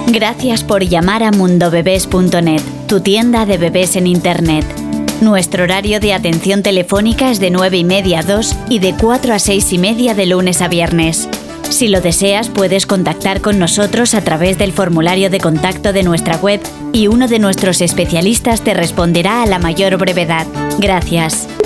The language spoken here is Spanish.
Gracias por llamar a mundobebés.net, tu tienda de bebés en Internet. Nuestro horario de atención telefónica es de 9:30 a 2 y de 4 a 6:30 de lunes a viernes. Si lo deseas, puedes contactar con nosotros a través del formulario de contacto de nuestra web y uno de nuestros especialistas te responderá a la mayor brevedad. Gracias.